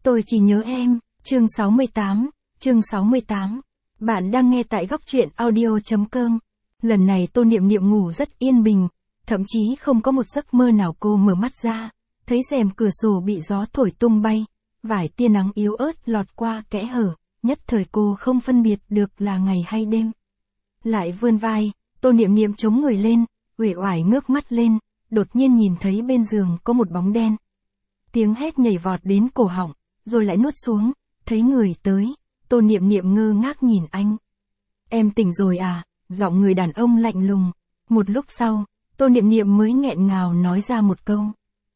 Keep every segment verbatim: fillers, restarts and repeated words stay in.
Tôi chỉ nhớ em, chương sáu mươi tám, chương sáu mươi tám. Bạn đang nghe tại góc truyện audio chấm com. Lần này Tô Niệm Niệm ngủ rất yên bình, thậm chí không có một giấc mơ nào cô mở mắt ra, thấy rèm cửa sổ bị gió thổi tung bay, vài tia nắng yếu ớt lọt qua kẽ hở, nhất thời cô không phân biệt được là ngày hay đêm. Lại vươn vai, Tô Niệm Niệm chống người lên, uể oải ngước mắt lên, đột nhiên nhìn thấy bên giường có một bóng đen. Tiếng hét nhảy vọt đến cổ họng, rồi lại nuốt xuống, thấy người tới, Tô Niệm Niệm ngơ ngác nhìn anh. Em tỉnh rồi à, giọng người đàn ông lạnh lùng. Một lúc sau, Tô Niệm Niệm mới nghẹn ngào nói ra một câu.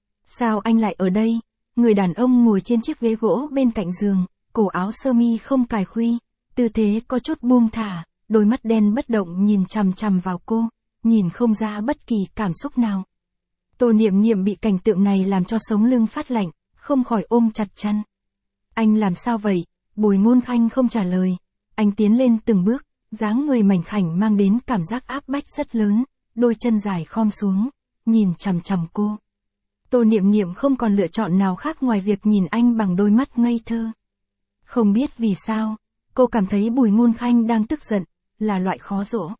Sao anh lại ở đây? Người đàn ông ngồi trên chiếc ghế gỗ bên cạnh giường, cổ áo sơ mi không cài khuy, tư thế có chút buông thả, đôi mắt đen bất động nhìn chằm chằm vào cô, nhìn không ra bất kỳ cảm xúc nào. Tô Niệm Niệm bị cảnh tượng này làm cho sống lưng phát lạnh, không khỏi ôm chặt chăn. Anh làm sao vậy? Bùi Ngôn Khanh không trả lời. Anh tiến lên từng bước, dáng người mảnh khảnh mang đến cảm giác áp bách rất lớn, đôi chân dài khom xuống, nhìn chằm chằm cô. Tô Niệm Niệm không còn lựa chọn nào khác ngoài việc nhìn anh bằng đôi mắt ngây thơ. Không biết vì sao, cô cảm thấy Bùi Ngôn Khanh đang tức giận, là loại khó dỗ.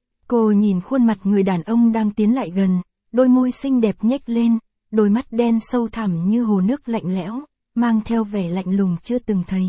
Cô nhìn khuôn mặt người đàn ông đang tiến lại gần, đôi môi xinh đẹp nhếch lên, đôi mắt đen sâu thẳm như hồ nước lạnh lẽo, mang theo vẻ lạnh lùng chưa từng thấy.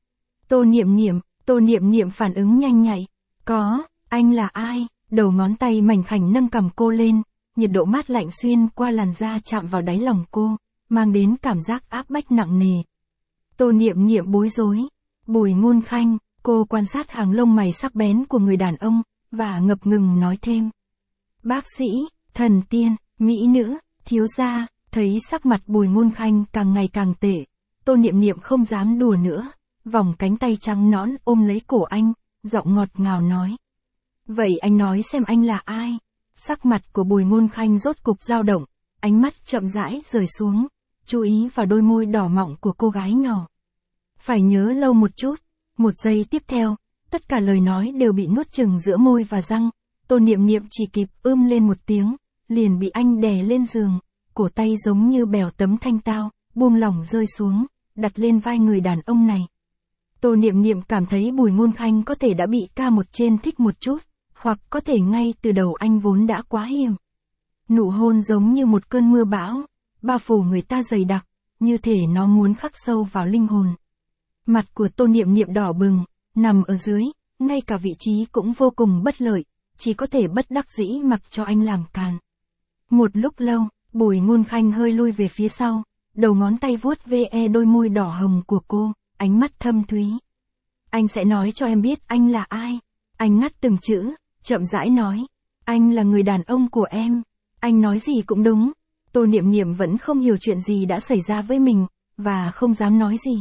Tô Niệm Niệm, Tô Niệm Niệm phản ứng nhanh nhạy. Có, anh là ai? Đầu ngón tay mảnh khảnh nâng cằm cô lên, nhiệt độ mát lạnh xuyên qua làn da chạm vào đáy lòng cô, mang đến cảm giác áp bách nặng nề. Tô Niệm Niệm bối rối. Bùi Ngôn Khanh, cô quan sát hàng lông mày sắc bén của người đàn ông, và ngập ngừng nói thêm. Bác sĩ, thần tiên, mỹ nữ, thiếu gia. Thấy sắc mặt Bùi Ngôn Khanh càng ngày càng tệ, Tô Niệm Niệm không dám đùa nữa, vòng cánh tay trắng nõn ôm lấy cổ anh, giọng ngọt ngào nói. Vậy anh nói xem anh là ai? Sắc mặt của Bùi Ngôn Khanh rốt cục dao động, ánh mắt chậm rãi rời xuống, chú ý vào đôi môi đỏ mọng của cô gái nhỏ. Phải nhớ lâu một chút, một giây tiếp theo, tất cả lời nói đều bị nuốt chửng giữa môi và răng, Tô Niệm Niệm chỉ kịp ưm lên một tiếng, liền bị anh đè lên giường, cổ tay giống như bèo tấm thanh tao, buông lỏng rơi xuống, đặt lên vai người đàn ông này. Tô Niệm Niệm cảm thấy Bùi Ngôn Khanh có thể đã bị ca một trên thích một chút, hoặc có thể ngay từ đầu anh vốn đã quá hiểm. Nụ hôn giống như một cơn mưa bão, bao phủ người ta dày đặc, như thể nó muốn khắc sâu vào linh hồn. Mặt của Tô Niệm Niệm đỏ bừng, nằm ở dưới, ngay cả vị trí cũng vô cùng bất lợi, chỉ có thể bất đắc dĩ mặc cho anh làm càn. Một lúc lâu, Bùi Ngôn Khanh hơi lui về phía sau, đầu ngón tay vuốt ve đôi môi đỏ hồng của cô, ánh mắt thâm thúy. Anh sẽ nói cho em biết anh là ai. Anh ngắt từng chữ, chậm rãi nói. Anh là người đàn ông của em. Anh nói gì cũng đúng. Tô Niệm Niệm vẫn không hiểu chuyện gì đã xảy ra với mình, và không dám nói gì.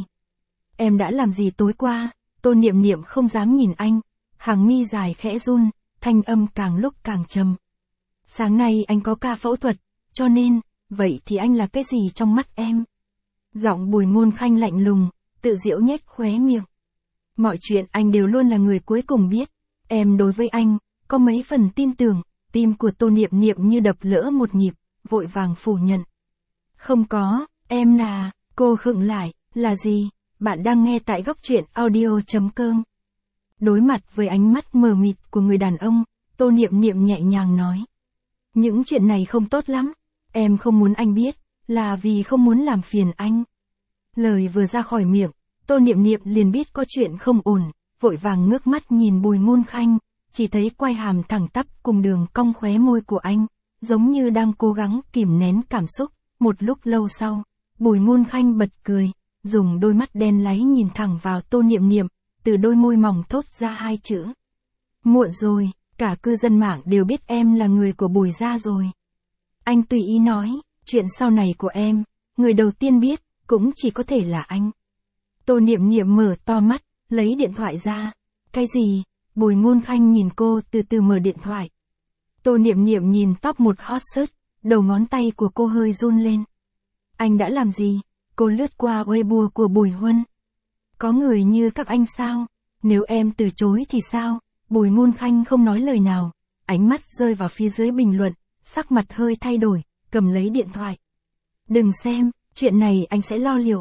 Em đã làm gì tối qua? Tô Niệm Niệm không dám nhìn anh, hàng mi dài khẽ run, thanh âm càng lúc càng trầm. Sáng nay anh có ca phẫu thuật, cho nên, vậy thì anh là cái gì trong mắt em? Giọng Bùi Ngôn Khanh lạnh lùng, tự giễu nhếch khóe miệng. Mọi chuyện anh đều luôn là người cuối cùng biết. Em đối với anh, có mấy phần tin tưởng. Tim của Tô Niệm Niệm như đập lỡ một nhịp, vội vàng phủ nhận. Không có, em là, cô khựng lại, là gì? Bạn đang nghe tại góc truyện audio chấm com. Đối mặt với ánh mắt mờ mịt của người đàn ông, Tô Niệm Niệm nhẹ nhàng nói. Những chuyện này không tốt lắm, em không muốn anh biết, là vì không muốn làm phiền anh. Lời vừa ra khỏi miệng, Tô Niệm Niệm liền biết có chuyện không ổn, vội vàng ngước mắt nhìn Bùi Ngôn Khanh, chỉ thấy quai hàm thẳng tắp cùng đường cong khóe môi của anh, giống như đang cố gắng kìm nén cảm xúc. Một lúc lâu sau, Bùi Ngôn Khanh bật cười, dùng đôi mắt đen láy nhìn thẳng vào Tô Niệm Niệm, từ đôi môi mỏng thốt ra hai chữ. Muộn rồi, cả cư dân mạng đều biết em là người của Bùi gia rồi. Anh tùy ý nói, chuyện sau này của em, người đầu tiên biết, cũng chỉ có thể là anh. Tô Niệm Niệm mở to mắt, lấy điện thoại ra. Cái gì? Bùi Ngôn Khanh nhìn cô từ từ mở điện thoại. Tô Niệm Niệm nhìn top một hot search, đầu ngón tay của cô hơi run lên. Anh đã làm gì? Cô lướt qua Weibo của Bùi Huân. Có người như các anh sao? Nếu em từ chối thì sao? Bùi Ngôn Khanh không nói lời nào, ánh mắt rơi vào phía dưới bình luận, sắc mặt hơi thay đổi, cầm lấy điện thoại. Đừng xem, chuyện này anh sẽ lo liệu.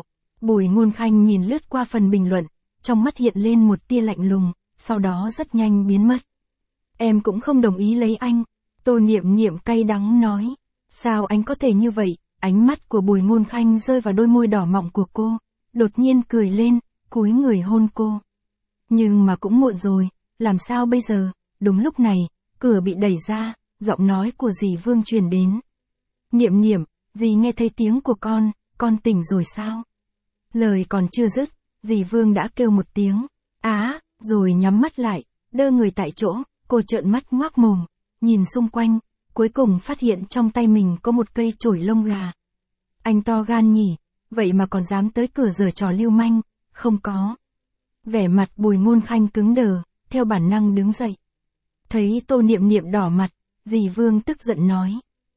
Bùi Ngôn Khanh nhìn lướt qua phần bình luận, trong mắt hiện lên một tia lạnh lùng, sau đó rất nhanh biến mất. Em cũng không đồng ý lấy anh. Tô Niệm Niệm cay đắng nói. Sao anh có thể như vậy? Ánh mắt của Bùi Ngôn Khanh rơi vào đôi môi đỏ mọng của cô, đột nhiên cười lên, cúi người hôn cô. Nhưng mà cũng muộn rồi, làm sao bây giờ? Đúng lúc này, cửa bị đẩy ra, giọng nói của dì Vương truyền đến. Niệm Niệm, dì nghe thấy tiếng của con, con tỉnh rồi sao? Lời còn chưa dứt, dì Vương đã kêu một tiếng, á, rồi nhắm mắt lại, đơ người tại chỗ, cô trợn mắt ngoác mồm, nhìn xung quanh, cuối cùng phát hiện trong tay mình có một cây chổi lông gà. Anh to gan nhỉ, vậy mà còn dám tới cửa giở trò lưu manh, không có. Vẻ mặt Bùi Ngôn Khanh cứng đờ, theo bản năng đứng dậy. Thấy Tô Niệm Niệm đỏ mặt, dì Vương tức giận nói.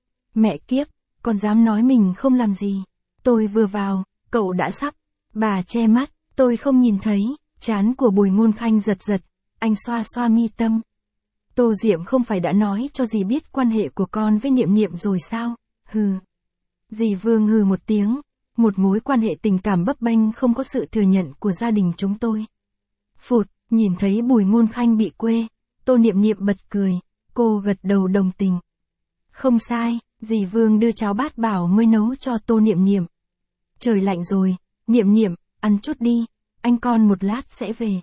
Mẹ kiếp, con dám nói mình không làm gì. Tôi vừa vào, cậu đã sắp. Bà che mắt, tôi không nhìn thấy. Trán của Bùi Ngôn Khanh giật giật, anh xoa xoa mi tâm. Tô Diệm không phải đã nói cho dì biết quan hệ của con với Niệm Niệm rồi sao? Hừ. Dì Vương hừ một tiếng, một mối quan hệ tình cảm bấp bênh không có sự thừa nhận của gia đình chúng tôi. Phụt, nhìn thấy Bùi Ngôn Khanh bị quê, Tô Niệm Niệm bật cười, cô gật đầu đồng tình. Không sai, dì Vương đưa cháo bát bảo mới nấu cho Tô Niệm Niệm. Trời lạnh rồi, Niệm Niệm, ăn chút đi, anh con một lát sẽ về.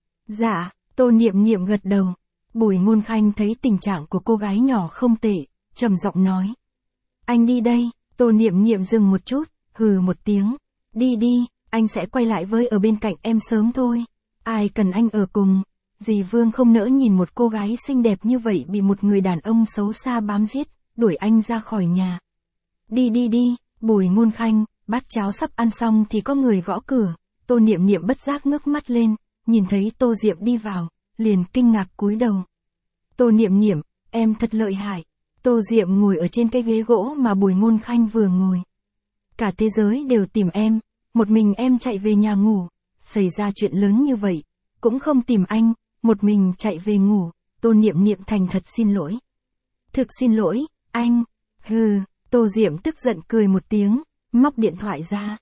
Dạ, Tô Niệm Niệm gật đầu. Bùi Ngôn Khanh thấy tình trạng của cô gái nhỏ không tệ, trầm giọng nói. Anh đi đây. Tô Niệm Niệm dừng một chút, hừ một tiếng. Đi đi, anh sẽ quay lại với ở bên cạnh em sớm thôi. Ai cần anh ở cùng. Dì Vương không nỡ nhìn một cô gái xinh đẹp như vậy bị một người đàn ông xấu xa bám giết, đuổi anh ra khỏi nhà. Đi đi đi, Bùi Ngôn Khanh, bát cháo sắp ăn xong thì có người gõ cửa. Tô Niệm Niệm bất giác ngước mắt lên, nhìn thấy Tô Diệm đi vào, liền kinh ngạc cúi đầu. Tô Niệm Niệm, em thật lợi hại. Tô Diệm ngồi ở trên cái ghế gỗ mà Bùi Ngôn Khanh vừa ngồi. Cả thế giới đều tìm em, một mình em chạy về nhà ngủ. Xảy ra chuyện lớn như vậy, cũng không tìm anh, một mình chạy về ngủ. Tô Niệm Niệm thành thật xin lỗi. Thực xin lỗi, anh. Hừ, Tô Diệm tức giận cười một tiếng, móc điện thoại ra.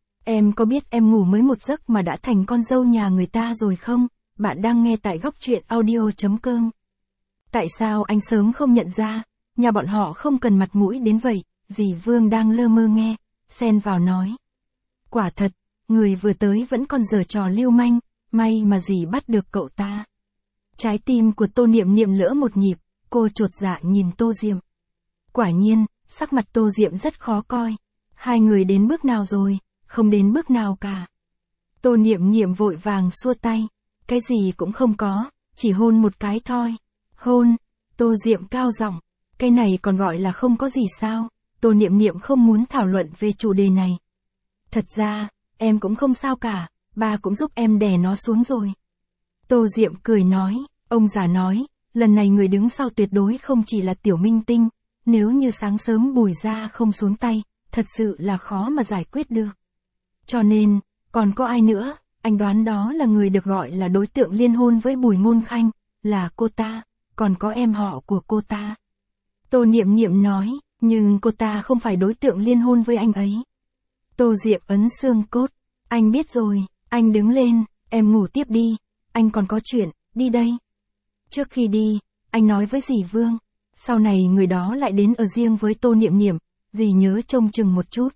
Em có biết em ngủ mới một giấc mà đã thành con dâu nhà người ta rồi không? Bạn đang nghe tại góc truyện audio chấm com. Tại sao anh sớm không nhận ra? Nhà bọn họ không cần mặt mũi đến vậy. Dì Vương đang lơ mơ nghe, xen vào nói. Quả thật, người vừa tới vẫn còn giở trò lưu manh, may mà dì bắt được cậu ta. Trái tim của Tô Niệm Niệm lỡ một nhịp, cô chột dạ nhìn Tô Diệm. Quả nhiên, sắc mặt Tô Diệm rất khó coi. Hai người đến bước nào rồi? Không đến bước nào cả. Tô Niệm Niệm vội vàng xua tay. Cái gì cũng không có, chỉ hôn một cái thôi. Hôn, Tô Diệm cao giọng. Cái này còn gọi là không có gì sao? Tô Niệm Niệm không muốn thảo luận về chủ đề này. Thật ra, em cũng không sao cả, ba cũng giúp em đè nó xuống rồi. Tô Diệm cười nói, ông già nói, lần này người đứng sau tuyệt đối không chỉ là Tiểu Minh Tinh, nếu như sáng sớm Bùi gia không xuống tay, thật sự là khó mà giải quyết được. Cho nên, còn có ai nữa, anh đoán đó là người được gọi là đối tượng liên hôn với Bùi Ngôn Khanh, là cô ta, còn có em họ của cô ta. Tô Niệm Niệm nói, nhưng cô ta không phải đối tượng liên hôn với anh ấy. Tô Diệm ấn xương cốt, anh biết rồi, anh đứng lên, em ngủ tiếp đi, anh còn có chuyện, đi đây. Trước khi đi, anh nói với dì Vương, sau này người đó lại đến ở riêng với Tô Niệm Niệm, dì nhớ trông chừng một chút.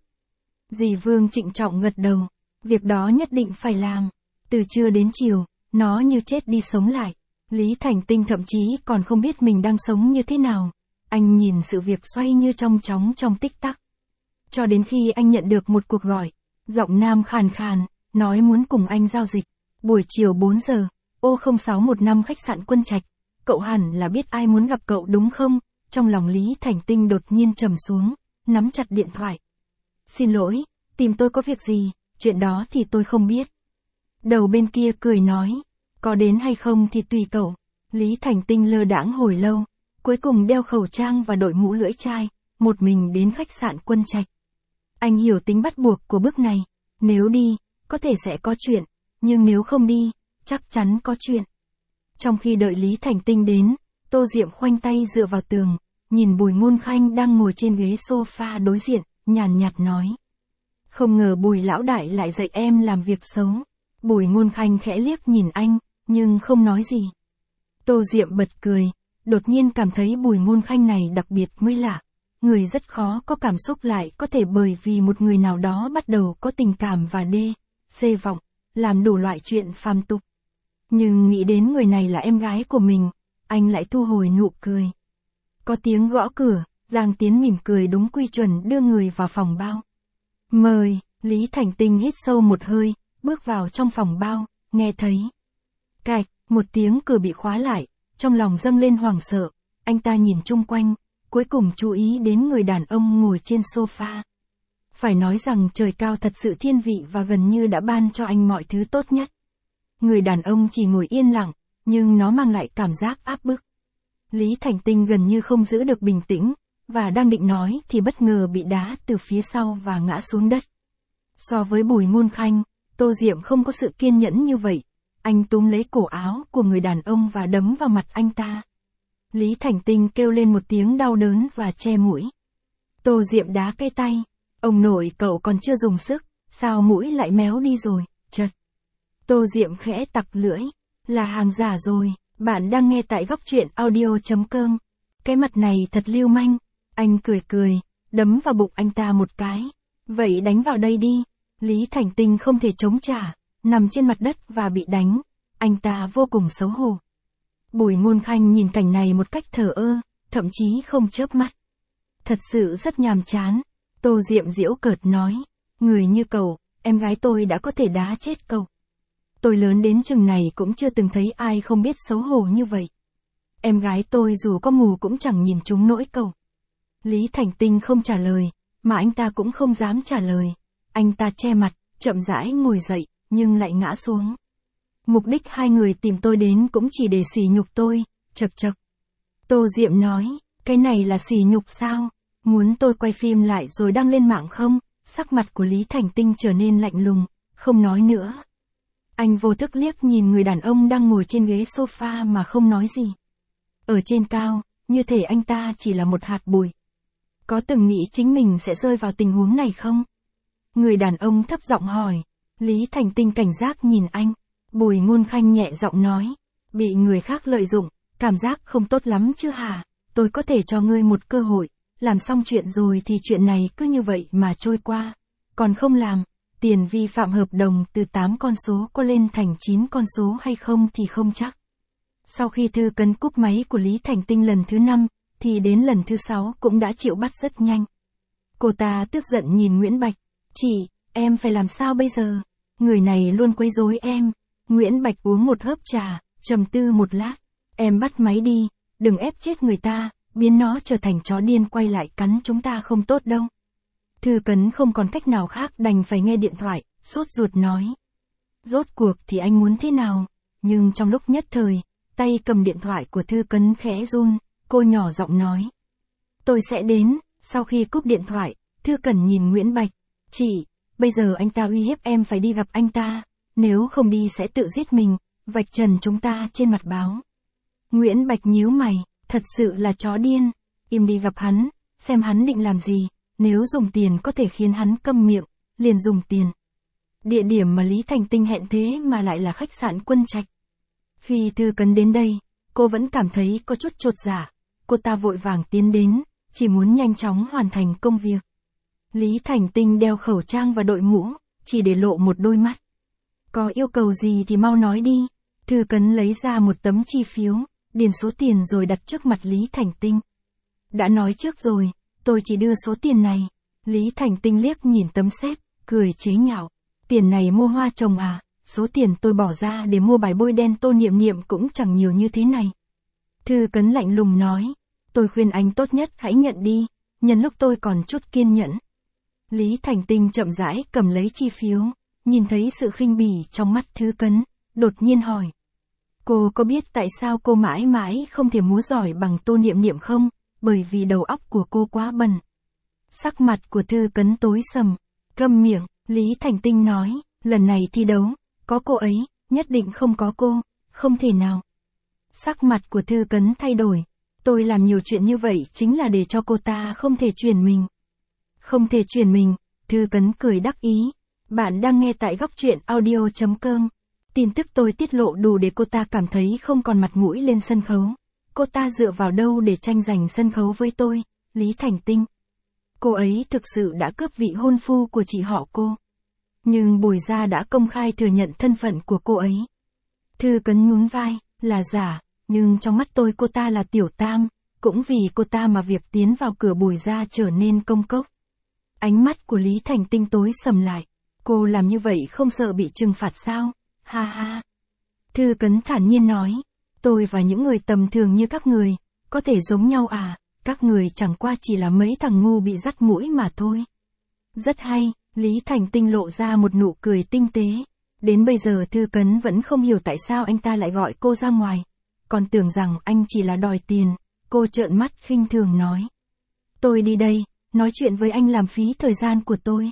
Dì Vương trịnh trọng gật đầu, việc đó nhất định phải làm. Từ trưa đến chiều, nó như chết đi sống lại. Lý Thành Tinh thậm chí còn không biết mình đang sống như thế nào. Anh nhìn sự việc xoay như trong chóng trong tích tắc. Cho đến khi anh nhận được một cuộc gọi, giọng nam khàn khàn, nói muốn cùng anh giao dịch. Buổi chiều bốn giờ, ô không sáu một năm khách sạn Quân Trạch. Cậu hẳn là biết ai muốn gặp cậu đúng không? Trong lòng Lý Thành Tinh đột nhiên trầm xuống, nắm chặt điện thoại. Xin lỗi, tìm tôi có việc gì, chuyện đó thì tôi không biết. Đầu bên kia cười nói, có đến hay không thì tùy cậu. Lý Thành Tinh lơ đãng hồi lâu, cuối cùng đeo khẩu trang và đội mũ lưỡi chai, một mình đến khách sạn Quân Trạch. Anh hiểu tính bắt buộc của bước này, nếu đi, có thể sẽ có chuyện, nhưng nếu không đi, chắc chắn có chuyện. Trong khi đợi Lý Thành Tinh đến, Tô Diệm khoanh tay dựa vào tường, nhìn Bùi Ngôn Khanh đang ngồi trên ghế sofa đối diện, nhàn nhạt nói. Không ngờ Bùi lão đại lại dạy em làm việc xấu. Bùi Ngôn Khanh khẽ liếc nhìn anh, nhưng không nói gì. Tô Diệm bật cười, đột nhiên cảm thấy Bùi Ngôn Khanh này đặc biệt mới lạ. Người rất khó có cảm xúc lại có thể bởi vì một người nào đó bắt đầu có tình cảm và đê, xê vọng, làm đủ loại chuyện phàm tục. Nhưng nghĩ đến người này là em gái của mình, anh lại thu hồi nụ cười. Có tiếng gõ cửa, Giang Tiến mỉm cười đúng quy chuẩn đưa người vào phòng bao. Mời, Lý Thành Tinh hít sâu một hơi, bước vào trong phòng bao, nghe thấy. Cạch, một tiếng cửa bị khóa lại, trong lòng dâng lên hoảng sợ, anh ta nhìn chung quanh, cuối cùng chú ý đến người đàn ông ngồi trên sofa. Phải nói rằng trời cao thật sự thiên vị và gần như đã ban cho anh mọi thứ tốt nhất. Người đàn ông chỉ ngồi yên lặng, nhưng nó mang lại cảm giác áp bức. Lý Thành Tinh gần như không giữ được bình tĩnh, và đang định nói thì bất ngờ bị đá từ phía sau và ngã xuống đất. So với Bùi Ngôn Khanh, Tô Diệm không có sự kiên nhẫn như vậy. Anh túm lấy cổ áo của người đàn ông và đấm vào mặt anh ta. Lý Thành Tinh kêu lên một tiếng đau đớn và che mũi. Tô Diệm đá cái tay. Ông nội cậu còn chưa dùng sức, sao mũi lại méo đi rồi, chật. Tô Diệm khẽ tặc lưỡi. Là hàng giả rồi, bạn đang nghe tại góc truyện audio chấm com. Cái mặt này thật lưu manh. Anh cười cười, đấm vào bụng anh ta một cái. Vậy đánh vào đây đi. Lý Thành Tinh không thể chống trả, nằm trên mặt đất và bị đánh. Anh ta vô cùng xấu hổ. Bùi Ngôn Khanh nhìn cảnh này một cách thờ ơ, thậm chí không chớp mắt. Thật sự rất nhàm chán. Tô Diệm giễu cợt nói. Người như cậu, em gái tôi đã có thể đá chết cậu. Tôi lớn đến chừng này cũng chưa từng thấy ai không biết xấu hổ như vậy. Em gái tôi dù có mù cũng chẳng nhìn trúng nỗi cậu. Lý Thành Tinh không trả lời, mà anh ta cũng không dám trả lời. Anh ta che mặt, chậm rãi ngồi dậy, nhưng lại ngã xuống. Mục đích hai người tìm tôi đến cũng chỉ để sỉ nhục tôi, chật chật. Tô Diệm nói, cái này là sỉ nhục sao? Muốn tôi quay phim lại rồi đăng lên mạng không? Sắc mặt của Lý Thành Tinh trở nên lạnh lùng, không nói nữa. Anh vô thức liếc nhìn người đàn ông đang ngồi trên ghế sofa mà không nói gì. Ở trên cao, như thể anh ta chỉ là một hạt bụi. Có từng nghĩ chính mình sẽ rơi vào tình huống này không? Người đàn ông thấp giọng hỏi. Lý Thành Tinh cảnh giác nhìn anh. Bùi Ngôn Khanh nhẹ giọng nói. Bị người khác lợi dụng, cảm giác không tốt lắm chứ hả? Tôi có thể cho ngươi một cơ hội. Làm xong chuyện rồi thì chuyện này cứ như vậy mà trôi qua. Còn không làm, tiền vi phạm hợp đồng từ tám con số có lên thành chín con số hay không thì không chắc. Sau khi thư cấn cúp máy của Lý Thành Tinh lần thứ năm, thì đến lần thứ sáu cũng đã chịu bắt rất nhanh. Cô ta tức giận nhìn Nguyễn Bạch. Chị, em phải làm sao bây giờ? Người này luôn quấy rối em. Nguyễn Bạch uống một hớp trà, trầm tư một lát. Em bắt máy đi, đừng ép chết người ta, biến nó trở thành chó điên quay lại cắn chúng ta không tốt đâu. Thư Cấn không còn cách nào khác đành phải nghe điện thoại, sốt ruột nói. Rốt cuộc thì anh muốn thế nào? Nhưng trong lúc nhất thời, tay cầm điện thoại của Thư Cấn khẽ run, cô nhỏ giọng nói. Tôi sẽ đến. Sau khi cúp điện thoại, Thư Cẩn nhìn Nguyễn Bạch. Chị, bây giờ anh ta uy hiếp em phải đi gặp anh ta, nếu không đi sẽ tự giết mình, vạch trần chúng ta trên mặt báo. Nguyễn Bạch nhíu mày, thật sự là chó điên, im đi gặp hắn, xem hắn định làm gì, nếu dùng tiền có thể khiến hắn câm miệng, liền dùng tiền. Địa điểm mà Lý Thành Tinh hẹn thế mà lại là khách sạn Quân Trạch. Khi Thư Cấn đến đây, cô vẫn cảm thấy có chút chột dạ, cô ta vội vàng tiến đến, chỉ muốn nhanh chóng hoàn thành công việc. Lý Thành Tinh đeo khẩu trang và đội mũ, chỉ để lộ một đôi mắt. Có yêu cầu gì thì mau nói đi. Thư Cấn lấy ra một tấm chi phiếu, điền số tiền rồi đặt trước mặt Lý Thành Tinh. Đã nói trước rồi, tôi chỉ đưa số tiền này. Lý Thành Tinh liếc nhìn tấm xếp, cười chế nhạo. Tiền này mua hoa trồng à, số tiền tôi bỏ ra để mua bài bôi đen Tô Niệm Niệm cũng chẳng nhiều như thế này. Thư Cấn lạnh lùng nói, tôi khuyên anh tốt nhất hãy nhận đi, nhân lúc tôi còn chút kiên nhẫn. Lý Thành Tinh chậm rãi cầm lấy chi phiếu, nhìn thấy sự khinh bỉ trong mắt Thư Cấn, đột nhiên hỏi. Cô có biết tại sao cô mãi mãi không thể múa giỏi bằng Tô Niệm Niệm không? Bởi vì đầu óc của cô quá bần. Sắc mặt của Thư Cấn tối sầm, câm miệng, Lý Thành Tinh nói, lần này thi đấu, có cô ấy, nhất định không có cô, không thể nào. Sắc mặt của Thư Cấn thay đổi, tôi làm nhiều chuyện như vậy chính là để cho cô ta không thể chuyển mình. Không thể chuyển mình, Thư Cấn cười đắc ý. Bạn đang nghe tại góc truyện audio.com. Tin tức tôi tiết lộ đủ để cô ta cảm thấy không còn mặt mũi lên sân khấu. Cô ta dựa vào đâu để tranh giành sân khấu với tôi, Lý Thành Tinh? Cô ấy thực sự đã cướp vị hôn phu của chị họ cô. Nhưng Bùi gia đã công khai thừa nhận thân phận của cô ấy. Thư Cấn nhún vai, là giả, nhưng trong mắt tôi cô ta là tiểu tam, cũng vì cô ta mà việc tiến vào cửa Bùi gia trở nên công cốc. Ánh mắt của Lý Thành Tinh tối sầm lại. Cô làm như vậy không sợ bị trừng phạt sao? Ha ha. Thư Cấn thản nhiên nói, tôi và những người tầm thường như các người, có thể giống nhau à, các người chẳng qua chỉ là mấy thằng ngu bị dắt mũi mà thôi. Rất hay, Lý Thành Tinh lộ ra một nụ cười tinh tế. Đến bây giờ Thư Cấn vẫn không hiểu tại sao anh ta lại gọi cô ra ngoài. Còn tưởng rằng anh chỉ là đòi tiền, cô trợn mắt khinh thường nói. Tôi đi đây, nói chuyện với anh làm phí thời gian của tôi.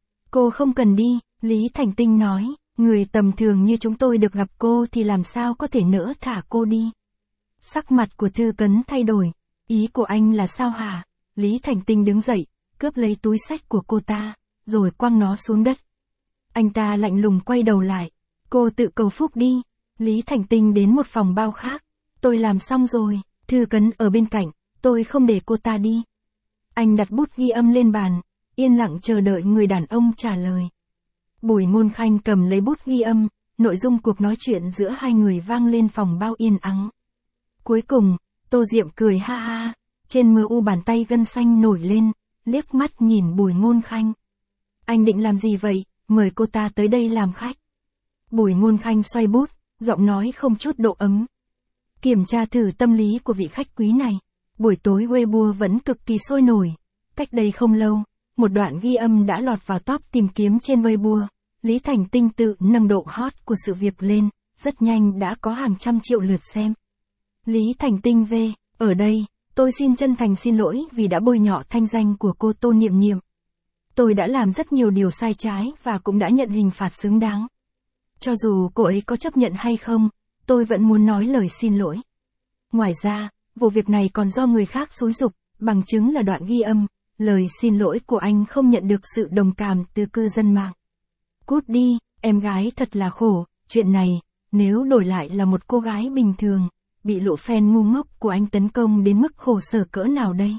Cô không cần đi, Lý Thành Tinh nói, người tầm thường như chúng tôi được gặp cô thì làm sao có thể nỡ thả cô đi. Sắc mặt của Thư Cấn thay đổi, ý của anh là sao hả? Lý Thành Tinh đứng dậy, cướp lấy túi xách của cô ta, rồi quăng nó xuống đất. Anh ta lạnh lùng quay đầu lại, cô tự cầu phúc đi. Lý Thành Tinh đến một phòng bao khác, tôi làm xong rồi, Thư Cấn ở bên cạnh, tôi không để cô ta đi. Anh đặt bút ghi âm lên bàn, yên lặng chờ đợi người đàn ông trả lời. Bùi Ngôn Khanh cầm lấy bút ghi âm, nội dung cuộc nói chuyện giữa hai người vang lên phòng bao yên ắng. Cuối cùng, Tô Diệm cười ha ha, trên mờ u bàn tay gân xanh nổi lên, liếc mắt nhìn Bùi Ngôn Khanh. Anh định làm gì vậy, mời cô ta tới đây làm khách. Bùi Ngôn Khanh xoay bút, giọng nói không chút độ ấm. Kiểm tra thử tâm lý của vị khách quý này. Buổi tối Weibo vẫn cực kỳ sôi nổi. Cách đây không lâu, một đoạn ghi âm đã lọt vào top tìm kiếm trên Weibo. Lý Thành Tinh tự nâng độ hot của sự việc lên, rất nhanh đã có hàng trăm triệu lượt xem. Lý Thành Tinh V, ở đây, tôi xin chân thành xin lỗi vì đã bôi nhọ thanh danh của cô Tô Niệm Niệm. Tôi đã làm rất nhiều điều sai trái và cũng đã nhận hình phạt xứng đáng. Cho dù cô ấy có chấp nhận hay không, tôi vẫn muốn nói lời xin lỗi. Ngoài ra, vụ việc này còn do người khác xúi giục, bằng chứng là đoạn ghi âm, lời xin lỗi của anh không nhận được sự đồng cảm từ cư dân mạng. Cút đi, em gái thật là khổ, chuyện này, nếu đổi lại là một cô gái bình thường, bị lũ fan ngu ngốc của anh tấn công đến mức khổ sở cỡ nào đây?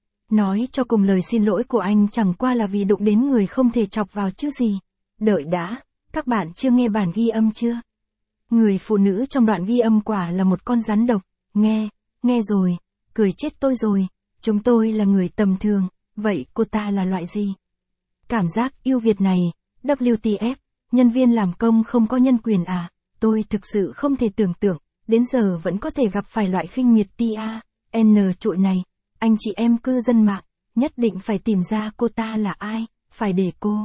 Nói cho cùng lời xin lỗi của anh chẳng qua là vì đụng đến người không thể chọc vào chứ gì. Đợi đã, các bạn chưa nghe bản ghi âm chưa? Người phụ nữ trong đoạn ghi âm quả là một con rắn độc, nghe, nghe rồi, cười chết tôi rồi, chúng tôi là người tầm thường, vậy cô ta là loại gì? Cảm giác yêu Việt này, W T F, nhân viên làm công không có nhân quyền à, tôi thực sự không thể tưởng tượng, đến giờ vẫn có thể gặp phải loại khinh miệt T A, N trụi này. Anh chị em cư dân mạng, nhất định phải tìm ra cô ta là ai, phải để cô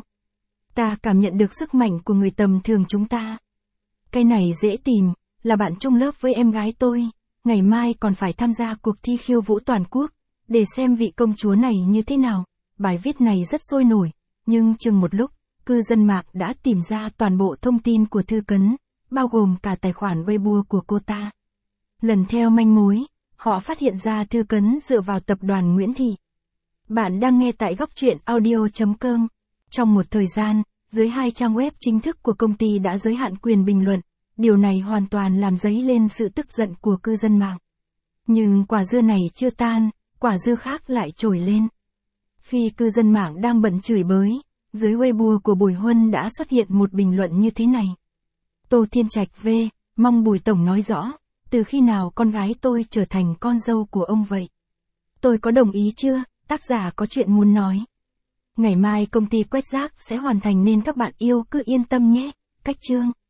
ta cảm nhận được sức mạnh của người tầm thường chúng ta. Cái này dễ tìm, là bạn chung lớp với em gái tôi, ngày mai còn phải tham gia cuộc thi khiêu vũ toàn quốc, để xem vị công chúa này như thế nào. Bài viết này rất sôi nổi, nhưng chừng một lúc, cư dân mạng đã tìm ra toàn bộ thông tin của Thư Cấn, bao gồm cả tài khoản Weibo của cô ta. Lần theo manh mối, họ phát hiện ra Thư Cấn dựa vào tập đoàn Nguyễn Thị. Bạn đang nghe tại góc truyện audio.com. Trong một thời gian, dưới hai trang web chính thức của công ty đã giới hạn quyền bình luận, điều này hoàn toàn làm dấy lên sự tức giận của cư dân mạng. Nhưng quả dưa này chưa tan, quả dưa khác lại trồi lên. Khi cư dân mạng đang bận chửi bới, dưới Weibo của Bùi Huân đã xuất hiện một bình luận như thế này. Tô Thiên Trạch V, mong Bùi Tổng nói rõ, từ khi nào con gái tôi trở thành con dâu của ông vậy? Tôi có đồng ý chưa? Tác giả có chuyện muốn nói. Ngày mai công ty quét rác sẽ hoàn thành nên các bạn yêu cứ yên tâm nhé. Cách chương.